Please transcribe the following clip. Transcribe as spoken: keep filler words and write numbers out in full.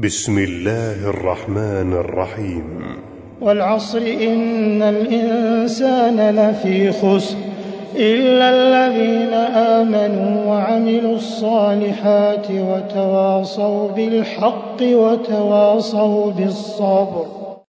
بسم الله الرحمن الرحيم. والعصر إن الإنسان لفي خسر إلا الذين آمنوا وعملوا الصالحات وتواصوا بالحق وتواصوا بالصبر.